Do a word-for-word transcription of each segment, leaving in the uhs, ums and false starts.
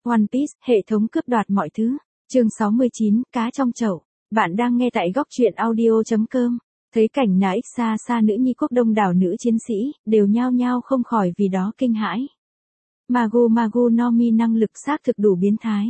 One Piece, hệ thống cướp đoạt mọi thứ. Chương sáu mươi chín, cá trong chậu. Bạn đang nghe tại góc truyện audio chấm com. Thấy cảnh nã ích xa xa nữ nhi quốc đông đảo nữ chiến sĩ, đều nhao nhao không khỏi vì đó kinh hãi. Magu Magu no Mi năng lực xác thực đủ biến thái.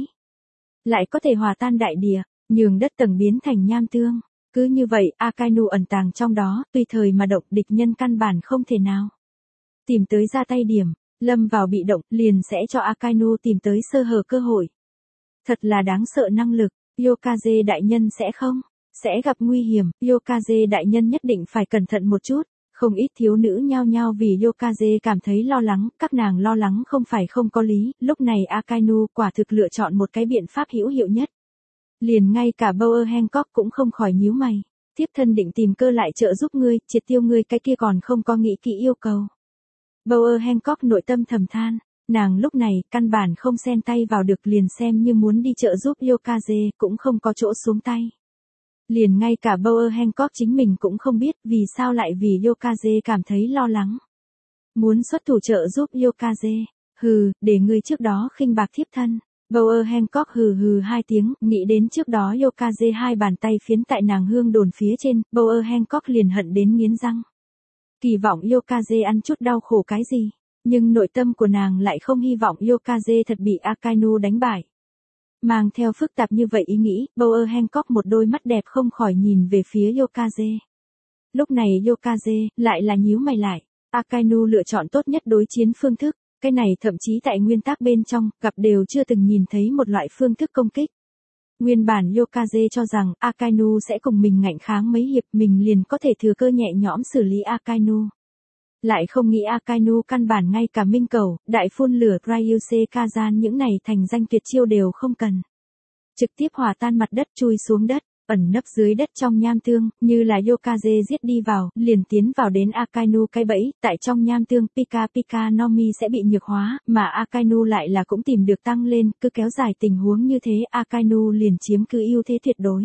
Lại có thể hòa tan đại địa, nhường đất tầng biến thành nham tương. Cứ như vậy, Akainu ẩn tàng trong đó, tùy thời mà động, địch nhân căn bản không thể nào tìm tới ra tay điểm, lâm vào bị động, liền sẽ cho Akainu tìm tới sơ hở cơ hội. Thật là đáng sợ năng lực, Yokaze đại nhân sẽ không, sẽ gặp nguy hiểm, Yokaze đại nhân nhất định phải cẩn thận một chút. Không ít thiếu nữ nhao nhao vì Yokaze cảm thấy lo lắng, các nàng lo lắng không phải không có lý, lúc này Akainu quả thực lựa chọn một cái biện pháp hữu hiệu nhất. Liền ngay cả Bower Hancock cũng không khỏi nhíu mày, tiếp thân định tìm cơ lại trợ giúp ngươi, triệt tiêu ngươi cái kia còn không có nghĩ kỹ yêu cầu. Bower Hancock nội tâm thầm than, nàng lúc này căn bản không xen tay vào được, liền xem như muốn đi trợ giúp Yokaze cũng không có chỗ xuống tay. Liền ngay cả Bower Hancock chính mình cũng không biết vì sao lại vì Yokaze cảm thấy lo lắng. Muốn xuất thủ trợ giúp Yokaze, hừ, để ngươi trước đó khinh bạc thiếp thân. Bower Hancock hừ hừ hai tiếng, nghĩ đến trước đó Yokaze hai bàn tay phiến tại nàng hương đồn phía trên, Bower Hancock liền hận đến nghiến răng. Kỳ vọng Yokaze ăn chút đau khổ cái gì, nhưng nội tâm của nàng lại không hy vọng Yokaze thật bị Akainu đánh bại. Mang theo phức tạp như vậy ý nghĩ, Bower Hancock một đôi mắt đẹp không khỏi nhìn về phía Yokaze. Lúc này Yokaze lại là nhíu mày lại, Akainu lựa chọn tốt nhất đối chiến phương thức, cái này thậm chí tại nguyên tắc bên trong, gặp đều chưa từng nhìn thấy một loại phương thức công kích. Nguyên bản Yokaze cho rằng Akainu sẽ cùng mình ngạnh kháng mấy hiệp, mình liền có thể thừa cơ nhẹ nhõm xử lý Akainu. Lại không nghĩ Akainu căn bản ngay cả minh cầu, đại phun lửa Ryusei Kazan những này thành danh tuyệt chiêu đều không cần. Trực tiếp hòa tan mặt đất chui xuống đất, ẩn nấp dưới đất trong nham tương, như là Yokaze giết đi vào, liền tiến vào đến Akainu cái bẫy, tại trong nham tương Pika Pika no Mi sẽ bị nhược hóa, mà Akainu lại là cũng tìm được tăng lên, cứ kéo dài tình huống như thế Akainu liền chiếm cứ ưu thế tuyệt đối.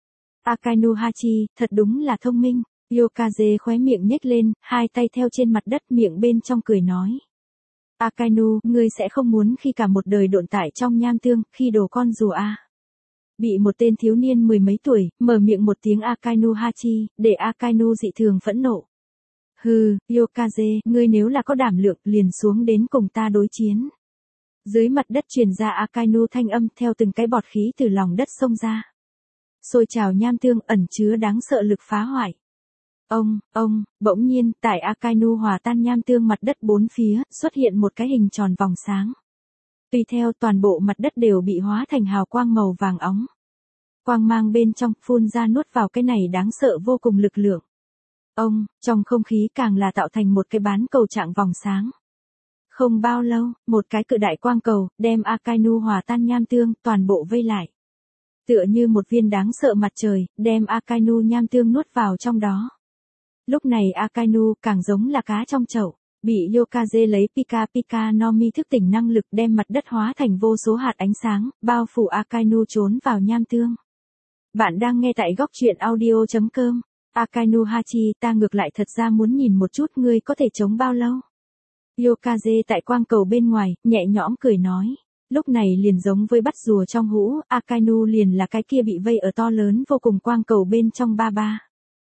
Akainu Hachi, thật đúng là thông minh. Yokaze khóe miệng nhếch lên, hai tay theo trên mặt đất, miệng bên trong cười nói. Akainu, ngươi sẽ không muốn khi cả một đời độn tải trong nham tương, khi đồ con rùa a. Bị một tên thiếu niên mười mấy tuổi, mở miệng một tiếng Akainu Hachi, để Akainu dị thường phẫn nộ. Hừ, Yokaze, ngươi nếu là có đảm lượng, liền xuống đến cùng ta đối chiến. Dưới mặt đất truyền ra Akainu thanh âm theo từng cái bọt khí từ lòng đất xông ra. Sôi trào nham tương ẩn chứa đáng sợ lực phá hoại. Ông, ông, bỗng nhiên, tại Akainu hòa tan nham tương mặt đất bốn phía, xuất hiện một cái hình tròn vòng sáng. Tùy theo toàn bộ mặt đất đều bị hóa thành hào quang màu vàng óng. Quang mang bên trong, phun ra nuốt vào cái này đáng sợ vô cùng lực lượng. Ông, trong không khí càng là tạo thành một cái bán cầu trạng vòng sáng. Không bao lâu, một cái cự đại quang cầu, đem Akainu hòa tan nham tương, toàn bộ vây lại. Tựa như một viên đáng sợ mặt trời, đem Akainu nham tương nuốt vào trong đó. Lúc này Akainu càng giống là cá trong chậu, bị Yokaze lấy Pika Pika no Mi thức tỉnh năng lực đem mặt đất hóa thành vô số hạt ánh sáng, bao phủ Akainu trốn vào nham tương. Bạn đang nghe tại góc truyện audio chấm com. Akainu Hachi, ta ngược lại thật ra muốn nhìn một chút ngươi có thể chống bao lâu. Yokaze tại quang cầu bên ngoài, nhẹ nhõm cười nói. Lúc này liền giống với bắt rùa trong hũ, Akainu liền là cái kia bị vây ở to lớn vô cùng quang cầu bên trong ba ba.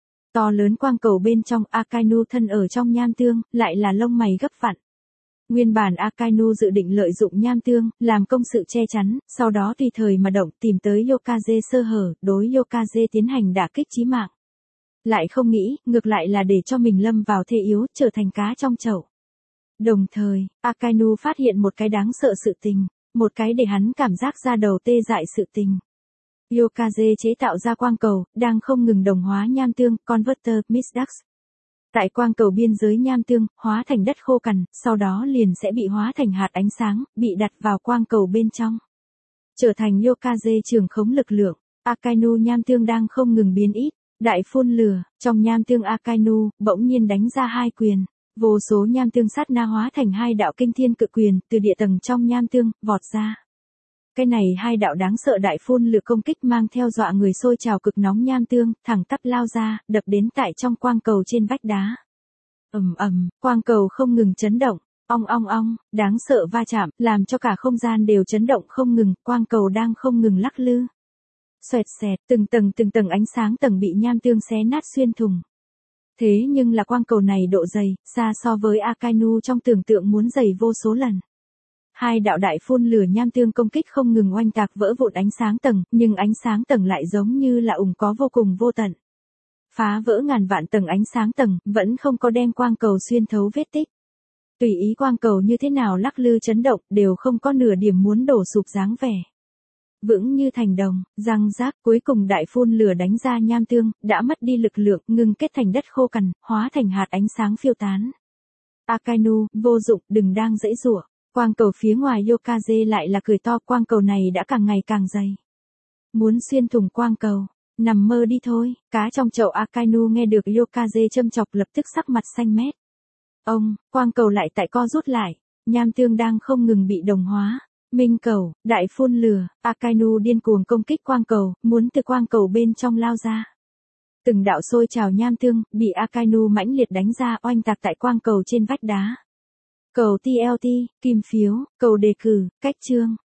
To lớn quang cầu bên trong Akainu thân ở trong nham tương, lại là lông mày gấp vặn. Nguyên bản Akainu dự định lợi dụng nham tương, làm công sự che chắn, sau đó tùy thời mà động tìm tới Yokaze sơ hở, đối Yokaze tiến hành đả kích chí mạng. Lại không nghĩ, ngược lại là để cho mình lâm vào thế yếu, trở thành cá trong chậu. Đồng thời, Akainu phát hiện một cái đáng sợ sự tình, một cái để hắn cảm giác da đầu tê dại sự tình. Yokaze chế tạo ra quang cầu, đang không ngừng đồng hóa nham tương, Converter, Misdax. Tại quang cầu biên giới nham tương, hóa thành đất khô cằn, sau đó liền sẽ bị hóa thành hạt ánh sáng, bị đặt vào quang cầu bên trong. Trở thành Yokaze trường khống lực lượng, Akainu nham tương đang không ngừng biến ít, đại phun lửa, trong nham tương Akainu, bỗng nhiên đánh ra hai quyền. Vô số nham tương sát na hóa thành hai đạo kinh thiên cự quyền, từ địa tầng trong nham tương, vọt ra. Cái này hai đạo đáng sợ đại phun lửa công kích mang theo dọa người sôi trào cực nóng nham tương, thẳng tắp lao ra, đập đến tại trong quang cầu trên vách đá. Ầm ầm, quang cầu không ngừng chấn động, Ong ong ong, đáng sợ va chạm, làm cho cả không gian đều chấn động không ngừng, quang cầu đang không ngừng lắc lư. Xoẹt xẹt, từng tầng từng tầng ánh sáng tầng bị nham tương xé nát xuyên thủng. Thế nhưng là quang cầu này độ dày, xa so với Akainu trong tưởng tượng muốn dày vô số lần. Hai đạo đại phun lửa nham tương công kích không ngừng oanh tạc vỡ vụn ánh sáng tầng, nhưng ánh sáng tầng lại giống như là ủng có vô cùng vô tận. Phá vỡ ngàn vạn tầng ánh sáng tầng, vẫn không có đem quang cầu xuyên thấu vết tích. Tùy ý quang cầu như thế nào lắc lư chấn động, đều không có nửa điểm muốn đổ sụp dáng vẻ. Vững như thành đồng, răng rác, cuối cùng đại phun lửa đánh ra nham tương, đã mất đi lực lượng, ngừng kết thành đất khô cằn, hóa thành hạt ánh sáng phiêu tán. Akainu, vô dụng, đừng đang giãy giụa. Quang cầu phía ngoài Yokaze lại là cười to, quang cầu này đã càng ngày càng dày. Muốn xuyên thủng quang cầu, nằm mơ đi thôi. Cá trong chậu Akainu nghe được Yokaze châm chọc lập tức sắc mặt xanh mét. Ông, quang cầu lại tại co rút lại, nham tương đang không ngừng bị đồng hóa. Minh cầu, đại phun lửa, Akainu điên cuồng công kích quang cầu, muốn từ quang cầu bên trong lao ra. Từng đạo sôi trào nham tương, bị Akainu mãnh liệt đánh ra oanh tạc tại quang cầu trên vách đá. Cầu tê lờ tê, kim phiếu, cầu đề cử, cách chương.